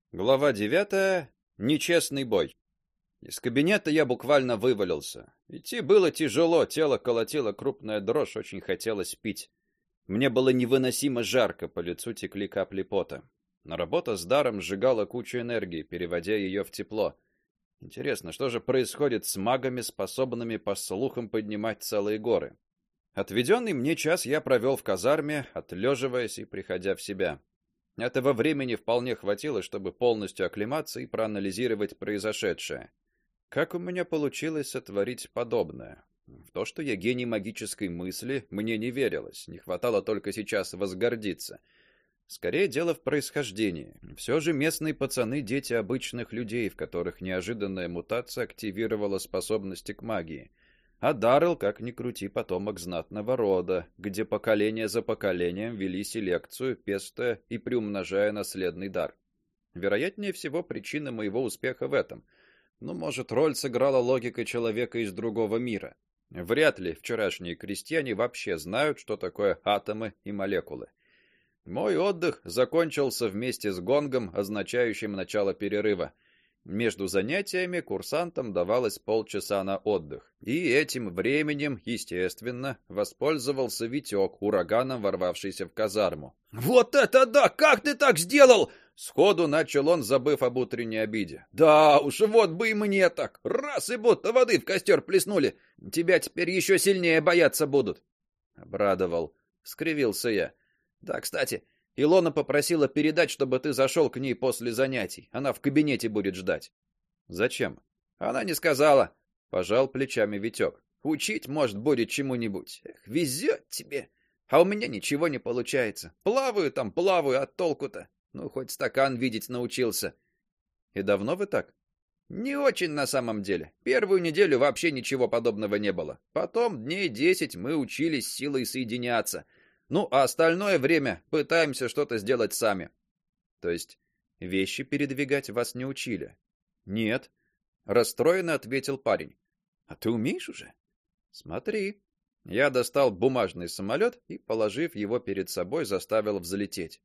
Глава 9. Нечестный бой. Из кабинета я буквально вывалился. Идти было тяжело, тело колотило крупная дрожь, очень хотелось пить. Мне было невыносимо жарко, по лицу текли капли пота. Но работа с даром сжигала кучу энергии, переводя ее в тепло. Интересно, что же происходит с магами, способными по слухам поднимать целые горы? Отведенный мне час я провел в казарме, отлеживаясь и приходя в себя. Этого времени вполне хватило, чтобы полностью оклематься и проанализировать произошедшее. Как у меня получилось сотворить подобное? В то, что я гений магической мысли, мне не верилось. Не хватало только сейчас возгордиться. Скорее дело в происхождении. Все же местные пацаны дети обычных людей, в которых неожиданная мутация активировала способности к магии. А Даррелл, как ни крути, потомок знатного рода, где поколение за поколением вели селекцию, пестуя и приумножая наследный дар. Вероятнее всего, причина моего успеха в этом. Ну, может, роль сыграла логика человека из другого мира. Вряд ли вчерашние крестьяне вообще знают, что такое атомы и молекулы. Мой отдых закончился вместе с гонгом, означающим начало перерыва. Между занятиями курсантам давалось полчаса на отдых. И этим временем, естественно, воспользовался Витек, ураганом ворвавшийся в казарму. «Вот это да! Как ты так сделал?» Сходу начал он, забыв об утренней обиде. «Да уж, вот бы и мне так! Раз и будто воды в костер плеснули! Тебя теперь еще сильнее бояться будут!» Обрадовал. Скривился я. «Да, кстати, Илона попросила передать, чтобы ты зашел к ней после занятий. Она в кабинете будет ждать». «Зачем?» «Она не сказала», — пожал плечами Витек. «Учить, может, будет чему-нибудь. Эх, везет тебе. А у меня ничего не получается. Плаваю, а толку-то? Ну, хоть стакан видеть научился». «И давно вы так?» «Не очень на самом деле. Первую неделю вообще ничего подобного не было. Потом дней 10 мы учились силой соединяться. Ну, а остальное время пытаемся что-то сделать сами». «То есть вещи передвигать вас не учили?» «Нет», — расстроенно ответил парень. «А ты умеешь уже?» «Смотри». Я достал бумажный самолет и, положив его перед собой, заставил взлететь.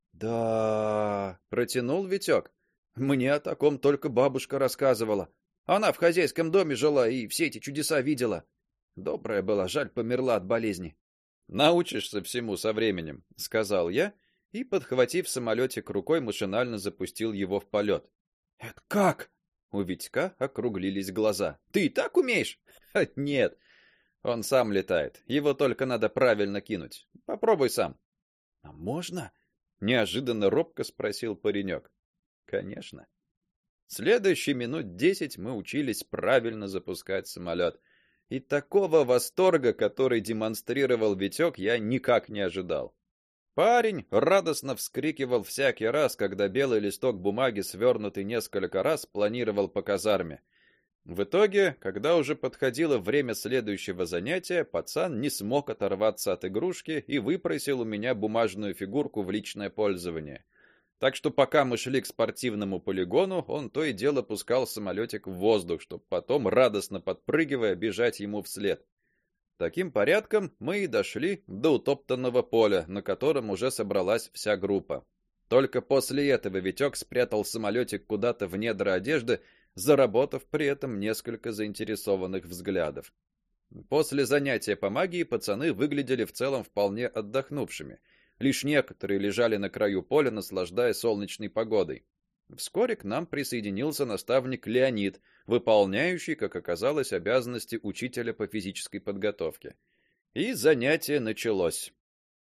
«Да», — протянул Витек. «Мне о таком только бабушка рассказывала. Она в хозяйском доме жила и все эти чудеса видела. Добрая была, жаль, померла от болезни». «Научишься всему со временем», — сказал я и, подхватив самолетик рукой, машинально запустил его в полет. «Это как?» У Витька округлились глаза. «Ты и так умеешь?» «Нет, он сам летает. Его только надо правильно кинуть. Попробуй сам». «А можно?» — неожиданно робко спросил паренек. «Конечно». Следующие минут 10 мы учились правильно запускать самолет. И такого восторга, который демонстрировал Витек, я никак не ожидал. Парень радостно вскрикивал всякий раз, когда белый листок бумаги, свернутый несколько раз, планировал по казарме. В итоге, когда уже подходило время следующего занятия, пацан не смог оторваться от игрушки и выпросил у меня бумажную фигурку в личное пользование. Так что пока мы шли к спортивному полигону, он то и дело пускал самолетик в воздух, чтобы потом, радостно подпрыгивая, бежать ему вслед. Таким порядком мы и дошли до утоптанного поля, на котором уже собралась вся группа. Только после этого Витек спрятал самолетик куда-то в недра одежды, заработав при этом несколько заинтересованных взглядов. После занятия по магии пацаны выглядели в целом вполне отдохнувшими. Лишь некоторые лежали на краю поля, наслаждаясь солнечной погодой. Вскоре к нам присоединился наставник Леонид, выполняющий, как оказалось, обязанности учителя по физической подготовке. И занятие началось.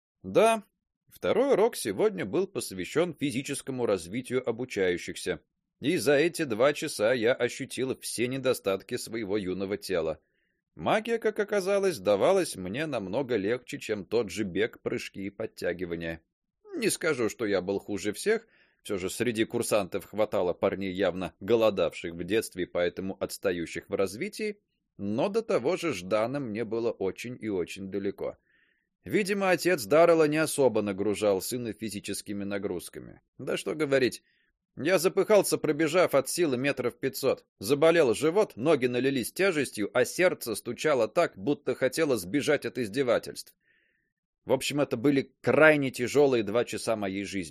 Да, второй урок сегодня был посвящен физическому развитию обучающихся. И за эти 2 часа я ощутил все недостатки своего юного тела. Магия, как оказалось, давалась мне намного легче, чем тот же бег, прыжки и подтягивания. Не скажу, что я был хуже всех, все же среди курсантов хватало парней, явно голодавших в детстве и поэтому отстающих в развитии, но до того же Ждана мне было очень и очень далеко. Видимо, отец Даррелла не особо нагружал сына физическими нагрузками. Да что говорить, я запыхался, пробежав от силы метров 500. Заболел живот, ноги налились тяжестью, а сердце стучало так, будто хотело сбежать от издевательств. В общем, это были крайне тяжелые 2 часа моей жизни.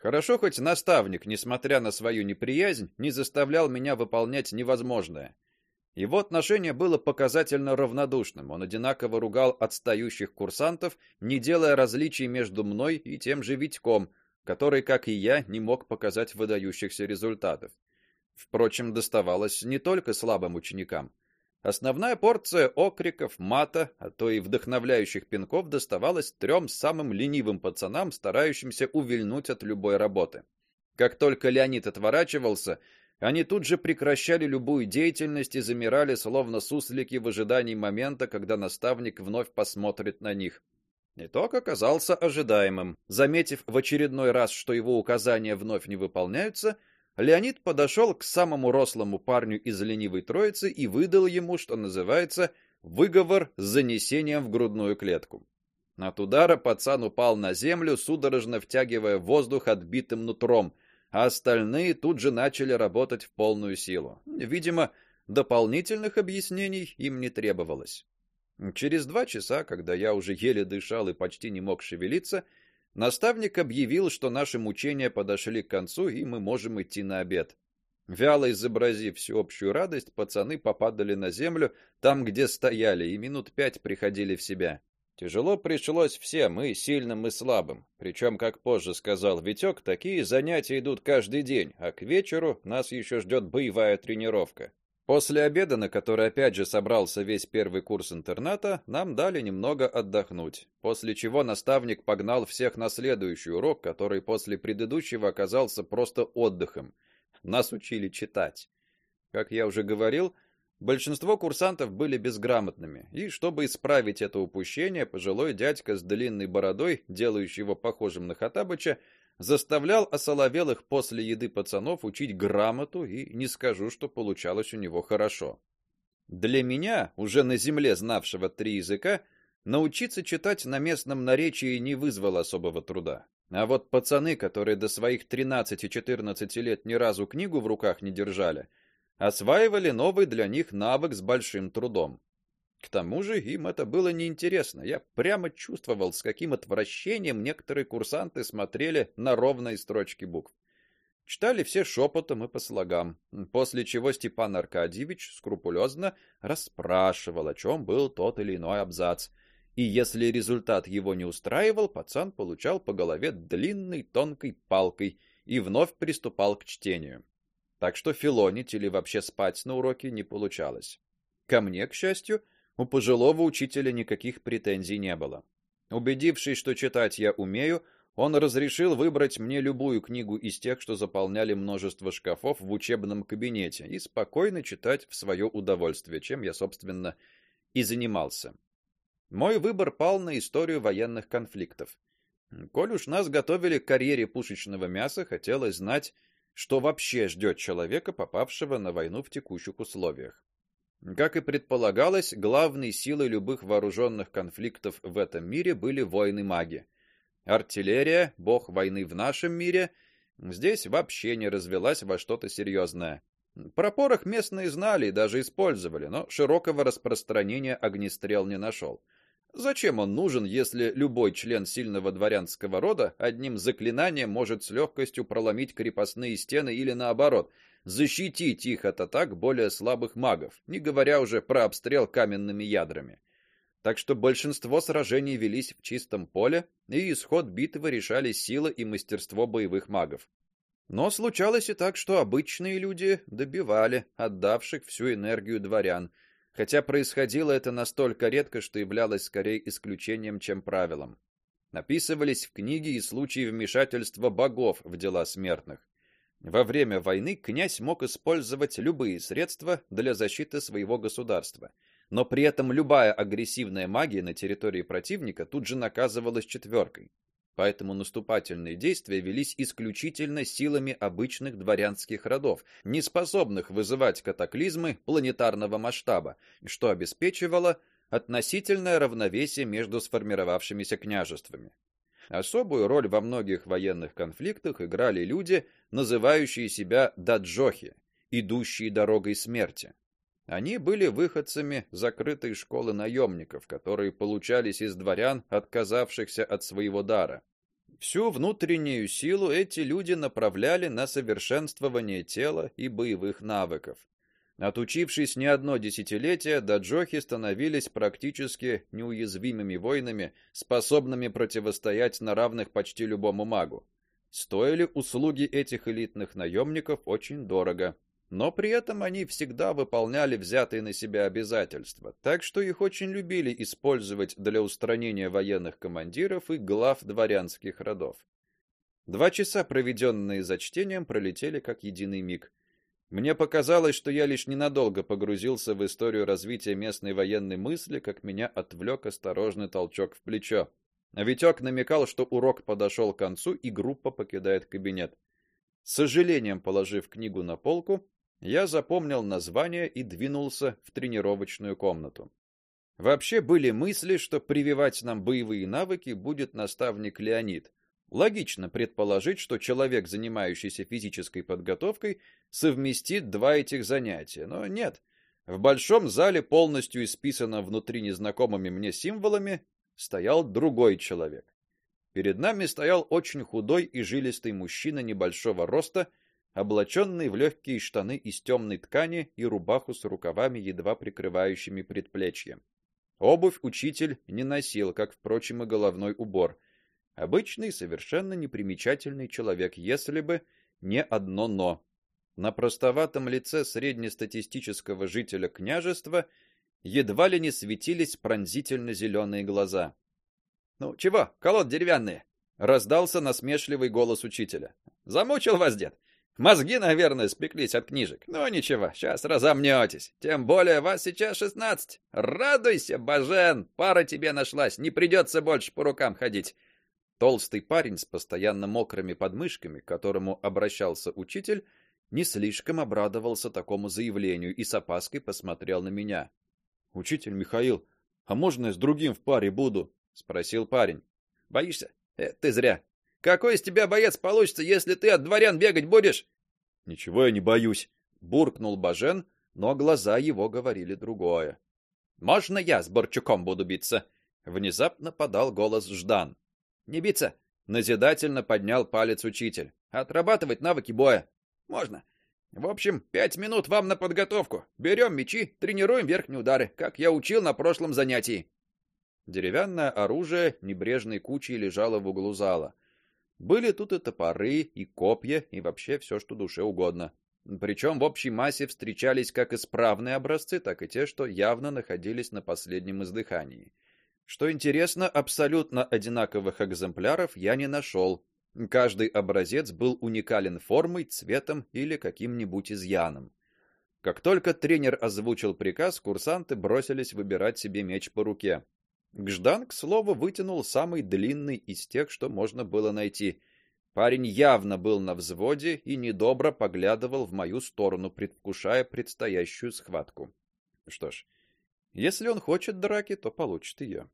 Хорошо хоть наставник, несмотря на свою неприязнь, не заставлял меня выполнять невозможное. Его отношение было показательно равнодушным. Он одинаково ругал отстающих курсантов, не делая различий между мной и тем же Витьком, который, как и я, не мог показать выдающихся результатов. Впрочем, доставалось не только слабым ученикам. Основная порция окриков, мата, а то и вдохновляющих пинков доставалась трем самым ленивым пацанам, старающимся увильнуть от любой работы. Как только Леонид отворачивался, они тут же прекращали любую деятельность и замирали, словно суслики в ожидании момента, когда наставник вновь посмотрит на них. Итог оказался ожидаемым. Заметив в очередной раз, что его указания вновь не выполняются, Леонид подошел к самому рослому парню из ленивой троицы и выдал ему, что называется, выговор с занесением в грудную клетку. От удара пацан упал на землю, судорожно втягивая воздух отбитым нутром, а остальные тут же начали работать в полную силу. Видимо, дополнительных объяснений им не требовалось. Через 2 часа, когда я уже еле дышал и почти не мог шевелиться, наставник объявил, что наши мучения подошли к концу, и мы можем идти на обед. Вяло изобразив всеобщую радость, пацаны попадали на землю, там, где стояли, и минут 5 приходили в себя. Тяжело пришлось всем, и сильным, и слабым. Причем, как позже сказал Витек, такие занятия идут каждый день, а к вечеру нас еще ждет боевая тренировка. После обеда, на который опять же собрался весь первый курс интерната, нам дали немного отдохнуть, после чего наставник погнал всех на следующий урок, который после предыдущего оказался просто отдыхом. Нас учили читать. Как я уже говорил, большинство курсантов были безграмотными, и чтобы исправить это упущение, пожилой дядька с длинной бородой, делающий его похожим на Хоттабыча, заставлял осоловелых после еды пацанов учить грамоту, и не скажу, что получалось у него хорошо. Для меня, уже на земле знавшего 3 языка, научиться читать на местном наречии не вызвало особого труда. А вот пацаны, которые до своих 13-14 лет ни разу книгу в руках не держали, осваивали новый для них навык с большим трудом. К тому же им это было неинтересно. Я прямо чувствовал, с каким отвращением некоторые курсанты смотрели на ровные строчки букв. Читали все шепотом и по слогам, после чего Степан Аркадьевич скрупулезно расспрашивал, о чем был тот или иной абзац. И если результат его не устраивал, пацан получал по голове длинной тонкой палкой и вновь приступал к чтению. Так что филонить или вообще спать на уроке не получалось. Ко мне, к счастью, у пожилого учителя никаких претензий не было. Убедившись, что читать я умею, он разрешил выбрать мне любую книгу из тех, что заполняли множество шкафов в учебном кабинете, и спокойно читать в свое удовольствие, чем я, собственно, и занимался. Мой выбор пал на историю военных конфликтов. Коль уж нас готовили к карьере пушечного мяса, хотелось знать, что вообще ждет человека, попавшего на войну в текущих условиях. Как и предполагалось, главной силой любых вооруженных конфликтов в этом мире были воины-маги. Артиллерия, бог войны в нашем мире, здесь вообще не развилась во что-то серьезное. Про порох местные знали и даже использовали, но широкого распространения огнестрел не нашел. Зачем он нужен, если любой член сильного дворянского рода одним заклинанием может с легкостью проломить крепостные стены или наоборот, защитить их от атак более слабых магов, не говоря уже про обстрел каменными ядрами. Так что большинство сражений велись в чистом поле, и исход битвы решали сила и мастерство боевых магов. Но случалось и так, что обычные люди добивали отдавших всю энергию дворян, хотя происходило это настолько редко, что являлось скорее исключением, чем правилом. Описывались в книге и случаи вмешательства богов в дела смертных. Во время войны князь мог использовать любые средства для защиты своего государства, но при этом любая агрессивная магия на территории противника тут же наказывалась 4. Поэтому наступательные действия велись исключительно силами обычных дворянских родов, не способных вызывать катаклизмы планетарного масштаба, что обеспечивало относительное равновесие между сформировавшимися княжествами. Особую роль во многих военных конфликтах играли люди, называющие себя даджохи, идущие дорогой смерти. Они были выходцами закрытой школы наемников, которые получались из дворян, отказавшихся от своего дара. Всю внутреннюю силу эти люди направляли на совершенствование тела и боевых навыков. Отучившись не одно десятилетие, даджохи становились практически неуязвимыми воинами, способными противостоять на равных почти любому магу. Стоили услуги этих элитных наемников очень дорого, но при этом они всегда выполняли взятые на себя обязательства, так что их очень любили использовать для устранения военных командиров и глав дворянских родов. 2 часа, проведенные за чтением, пролетели как единый миг. Мне показалось, что я лишь ненадолго погрузился в историю развития местной военной мысли, как меня отвлек осторожный толчок в плечо. А Витек намекал, что урок подошел к концу и группа покидает кабинет. С сожалением положив книгу на полку, я запомнил название и двинулся в тренировочную комнату. Вообще были мысли, что прививать нам боевые навыки будет наставник Леонид. Логично предположить, что человек, занимающийся физической подготовкой, совместит 2 этих занятия, но нет. В большом зале, полностью исписанном внутри незнакомыми мне символами, стоял другой человек. Перед нами стоял очень худой и жилистый мужчина небольшого роста, облаченный в легкие штаны из темной ткани и рубаху с рукавами, едва прикрывающими предплечья. Обувь учитель не носил, как, впрочем, и головной убор. Обычный, совершенно непримечательный человек, если бы не одно но. На простоватом лице среднестатистического жителя княжества едва ли не светились пронзительно зеленые глаза. "Ну чего, колод деревянные?" раздался насмешливый голос учителя. "Замучил вас, дед? Мозги, наверное, спеклись от книжек. Но ничего, сейчас разомнётесь. Тем более вас сейчас 16. Радуйся, Бажен, пара тебе нашлась, не придется больше по рукам ходить". Толстый парень с постоянно мокрыми подмышками, к которому обращался учитель, не слишком обрадовался такому заявлению и с опаской посмотрел на меня. "Учитель Михаил, а можно я с другим в паре буду?" спросил парень. "Боишься? Ты зря. Какой из тебя боец получится, если ты от дворян бегать будешь?" "Ничего я не боюсь", буркнул Бажен, но глаза его говорили другое. "Можно я с Борчуком буду биться?" внезапно подал голос Ждан. "Не биться", назидательно поднял палец учитель. "Отрабатывать навыки боя". "Можно. В общем, 5 минут вам на подготовку. Берем мечи, тренируем верхние удары, как я учил на прошлом занятии". Деревянное оружие небрежной кучей лежало в углу зала. Были тут и топоры, и копья, и вообще все, что душе угодно. Причем в общей массе встречались как исправные образцы, так и те, что явно находились на последнем издыхании. Что интересно, абсолютно одинаковых экземпляров я не нашел. Каждый образец был уникален формой, цветом или каким-нибудь изъяном. Как только тренер озвучил приказ, курсанты бросились выбирать себе меч по руке. Гждан, к слову, вытянул самый длинный из тех, что можно было найти. Парень явно был на взводе и недобро поглядывал в мою сторону, предвкушая предстоящую схватку. Что ж, если он хочет драки, то получит ее.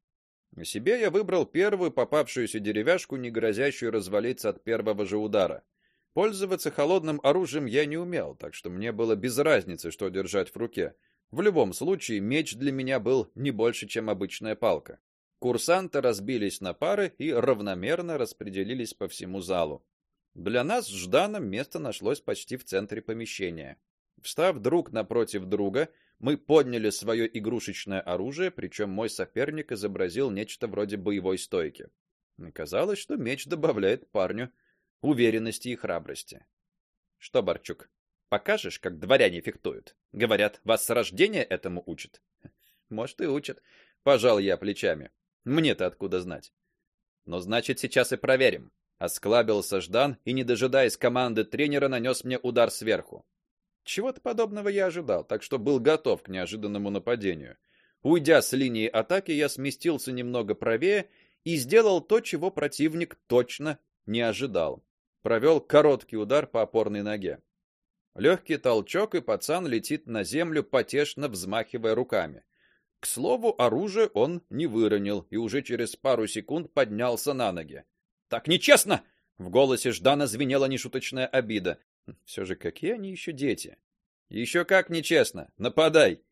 Себе я выбрал первую попавшуюся деревяшку, не грозящую развалиться от первого же удара. Пользоваться холодным оружием я не умел, так что мне было без разницы, что держать в руке. В любом случае, меч для меня был не больше, чем обычная палка. Курсанты разбились на пары и равномерно распределились по всему залу. Для нас с Жданом место нашлось почти в центре помещения. Встав друг напротив друга, мы подняли свое игрушечное оружие, причем мой соперник изобразил нечто вроде боевой стойки. Казалось, что меч добавляет парню уверенности и храбрости. Что, Борчук, покажешь, как дворяне фехтуют? Говорят, вас с рождения этому учат. Может, и учат. Пожал я плечами. Мне-то откуда знать? Но значит, сейчас и проверим. Осклабился Ждан и, не дожидаясь команды тренера, нанес мне удар сверху. Чего-то подобного я ожидал, так что был готов к неожиданному нападению. Уйдя с линии атаки, я сместился немного правее и сделал то, чего противник точно не ожидал. Провел короткий удар по опорной ноге. Легкий толчок, и пацан летит на землю, потешно взмахивая руками. К слову, оружие он не выронил и уже через пару секунд поднялся на ноги. Так нечестно, в голосе Ждана звенела нешуточная обида. Все же какие они еще дети? Еще как нечестно. Нападай.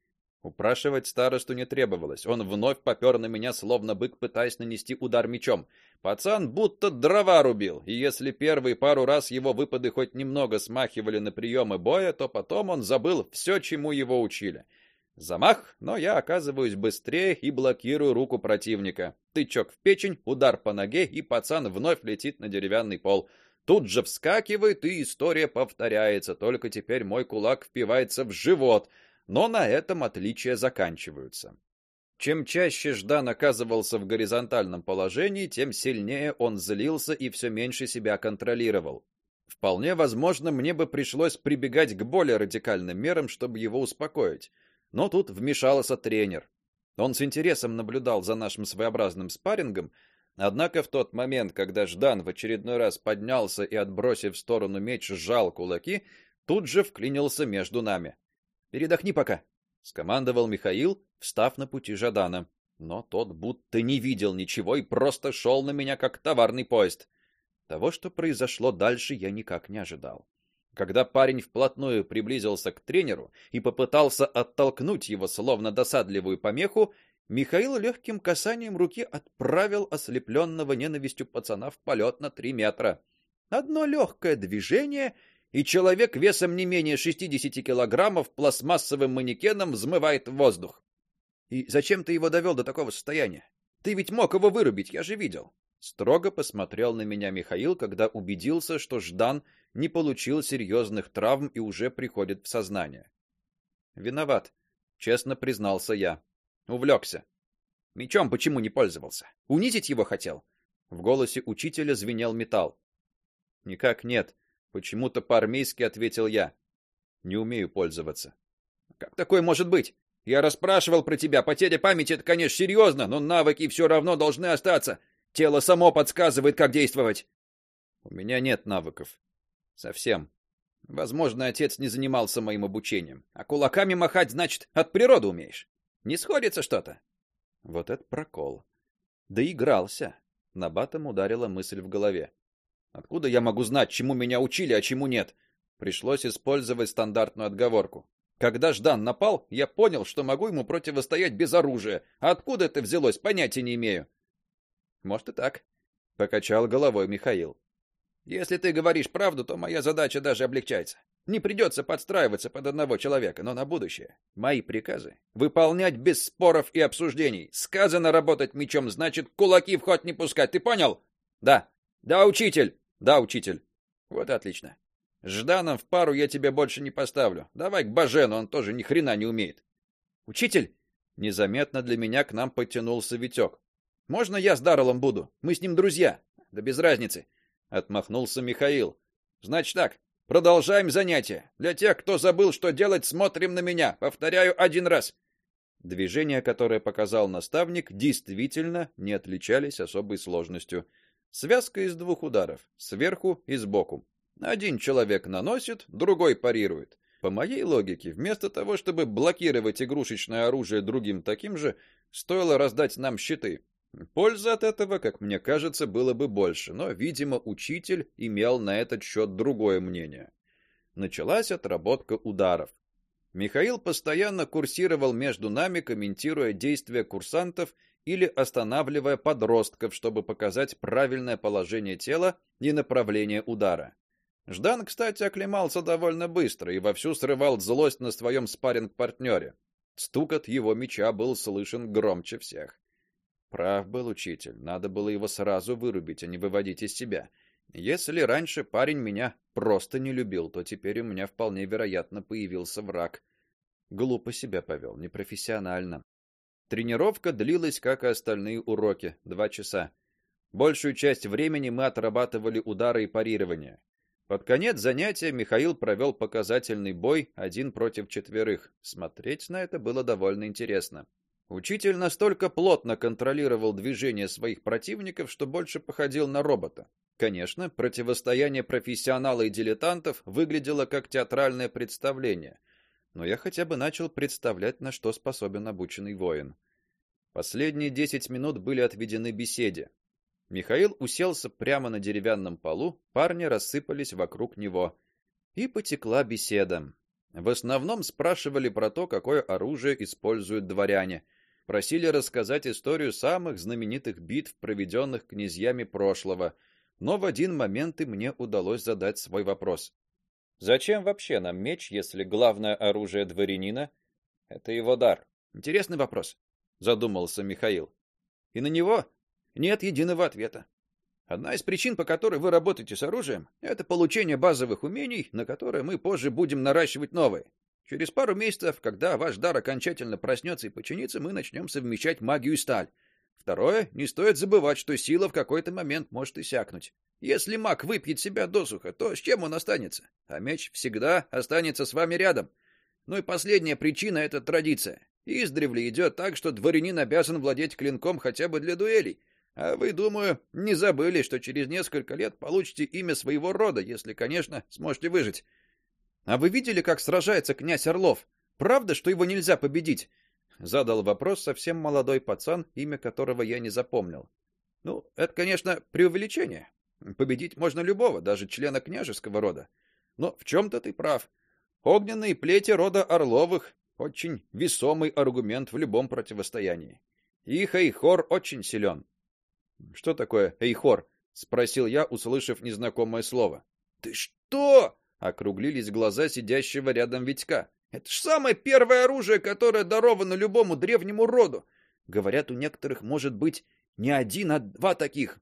Упрашивать старосту не требовалось. Он вновь попер на меня, словно бык, пытаясь нанести удар мечом. Пацан будто дрова рубил, и если первые пару раз его выпады хоть немного смахивали на приемы боя, то потом он забыл все, чему его учили. Замах, но я оказываюсь быстрее и блокирую руку противника. Тычок в печень, удар по ноге, и пацан вновь летит на деревянный пол. Тут же вскакивает, и история повторяется, только теперь мой кулак впивается в живот. Но на этом отличия заканчиваются. Чем чаще Ждан оказывался в горизонтальном положении, тем сильнее он злился и все меньше себя контролировал. Вполне возможно, мне бы пришлось прибегать к более радикальным мерам, чтобы его успокоить. Но тут вмешался тренер. Он с интересом наблюдал за нашим своеобразным спаррингом, однако в тот момент, когда Ждан в очередной раз поднялся и, отбросив в сторону меч, сжал кулаки, тут же вклинился между нами. «Передохни пока», — скомандовал Михаил, встав на пути Ждана. Но тот будто не видел ничего и просто шел на меня как товарный поезд. Того, что произошло дальше, я никак не ожидал. Когда парень вплотную приблизился к тренеру и попытался оттолкнуть его, словно досадливую помеху, Михаил легким касанием руки отправил ослепленного ненавистью пацана в полет на 3 метра. Одно легкое движение, и человек весом не менее 60 килограммов пластмассовым манекеном взмывает в воздух. И зачем ты его довел до такого состояния? Ты ведь мог его вырубить, я же видел. Строго посмотрел на меня Михаил, когда убедился, что Ждан не получил серьезных травм и уже приходит в сознание. Виноват, честно признался я. Увлекся. Мечом почему не пользовался? Унизить его хотел? В голосе учителя звенел металл. Никак нет. Почему-то по-армейски ответил я. Не умею пользоваться. Как такое может быть? Я расспрашивал про тебя. Потеря памяти — это, конечно, серьезно, но навыки все равно должны остаться. Тело само подсказывает, как действовать. У меня нет навыков. Совсем. Возможно, отец не занимался моим обучением. А кулаками махать, значит, от природы умеешь. Не сходится что-то. Вот это прокол. Доигрался. Набатом ударила мысль в голове. Откуда я могу знать, чему меня учили, а чему нет? Пришлось использовать стандартную отговорку. Когда Ждан напал, я понял, что могу ему противостоять без оружия. А откуда это взялось, понятия не имею. Может и так, покачал головой Михаил. Если ты говоришь правду, то моя задача даже облегчается. Не придется подстраиваться под одного человека, но на будущее мои приказы выполнять без споров и обсуждений. Сказано работать мечом, значит, кулаки в ход не пускать. Ты понял? Да. Да, учитель. Да, учитель. Вот отлично. Жданом в пару я тебе больше не поставлю. Давай к Бажену, он тоже ни хрена не умеет. Учитель, незаметно для меня к нам подтянулся Витек. Можно я с Дарреллом буду? Мы с ним друзья. Да без разницы, отмахнулся Михаил. Значит так, продолжаем занятия. Для тех, кто забыл, что делать, смотрим на меня. Повторяю 1 раз. Движения, которые показал наставник, действительно не отличались особой сложностью. Связка из 2 ударов, сверху и сбоку. Один человек наносит, другой парирует. По моей логике, вместо того, чтобы блокировать игрушечное оружие другим таким же, стоило раздать нам щиты. Пользы от этого, как мне кажется, было бы больше, но, видимо, учитель имел на этот счет другое мнение. Началась отработка ударов. Михаил постоянно курсировал между нами, комментируя действия курсантов или останавливая подростков, чтобы показать правильное положение тела и направление удара. Ждан, кстати, оклемался довольно быстро и вовсю срывал злость на своем спарринг-партнере. Стукот его меча был слышен громче всех. Прав был учитель, надо было его сразу вырубить, а не выводить из себя. Если раньше парень меня просто не любил, то теперь у меня вполне вероятно появился враг. Глупо себя повел, непрофессионально. Тренировка длилась, как и остальные уроки, 2 часа. Большую часть времени мы отрабатывали удары и парирование. Под конец занятия Михаил провел показательный бой 1 против 4. Смотреть на это было довольно интересно. Учитель настолько плотно контролировал движения своих противников, что больше походил на робота. Конечно, противостояние профессионала и дилетантов выглядело как театральное представление, но я хотя бы начал представлять, на что способен обученный воин. Последние 10 минут были отведены беседе. Михаил уселся прямо на деревянном полу, парни рассыпались вокруг него, и потекла беседа. В основном спрашивали про то, какое оружие используют дворяне, просили рассказать историю самых знаменитых битв, проведенных князьями прошлого. Но в один момент и мне удалось задать свой вопрос. Зачем вообще нам меч, если главное оружие дворянина это его дар? Интересный вопрос, задумался Михаил. И на него нет единого ответа. Одна из причин, по которой вы работаете с оружием, это получение базовых умений, на которые мы позже будем наращивать новые. Через пару месяцев, когда ваш дар окончательно проснется и подчинится, мы начнем совмещать магию и сталь. Второе, не стоит забывать, что сила в какой-то момент может иссякнуть. Если маг выпьет себя досуха, то с чем он останется? А меч всегда останется с вами рядом. Ну и последняя причина это традиция. Издревле идет так, что дворянин обязан владеть клинком хотя бы для дуэлей. А вы, думаю, не забыли, что через несколько лет получите имя своего рода, если, конечно, сможете выжить. А вы видели, как сражается князь Орлов? Правда, что его нельзя победить? Задал вопрос совсем молодой пацан, имя которого я не запомнил. Ну, это, конечно, преувеличение. Победить можно любого, даже члена княжеского рода. Но в чем то ты прав. Огненные плети рода Орловых очень весомый аргумент в любом противостоянии. Их эйхор очень силен. Что такое эйхор? Спросил я, услышав незнакомое слово. Ты что? Округлились глаза сидящего рядом Витька. Это ж самое первое оружие, которое даровано любому древнему роду. Говорят, у некоторых может быть не один, а два таких.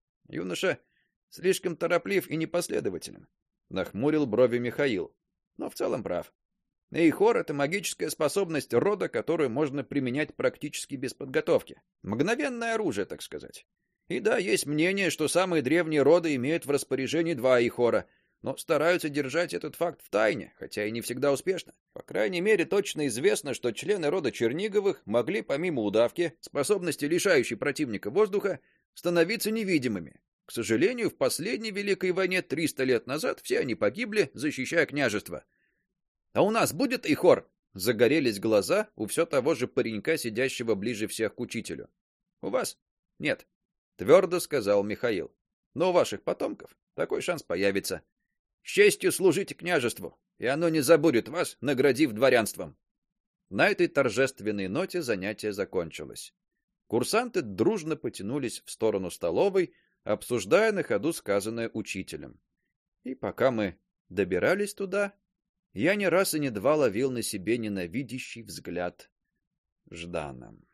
Юноша слишком тороплив и непоследователен, нахмурил брови Михаил. Но в целом прав. Эйхор это магическая способность рода, которую можно применять практически без подготовки. Мгновенное оружие, так сказать. И да, есть мнение, что самые древние роды имеют в распоряжении два эйхора, но стараются держать этот факт в тайне, хотя и не всегда успешно. По крайней мере, точно известно, что члены рода Черниговых могли помимо удавки, способности лишающей противника воздуха, становиться невидимыми. К сожалению, в последней Великой войне 300 лет назад все они погибли, защищая княжество. А у нас будет эйхор? Загорелись глаза у все того же паренька, сидящего ближе всех к учителю. У вас? Нет, твердо сказал Михаил. Но у ваших потомков такой шанс появится. С честью служите княжеству, и оно не забудет вас, наградив дворянством. На этой торжественной ноте занятие закончилось. Курсанты дружно потянулись в сторону столовой, обсуждая на ходу сказанное учителем. И пока мы добирались туда, я не раз и не два ловил на себе ненавидящий взгляд Ждана.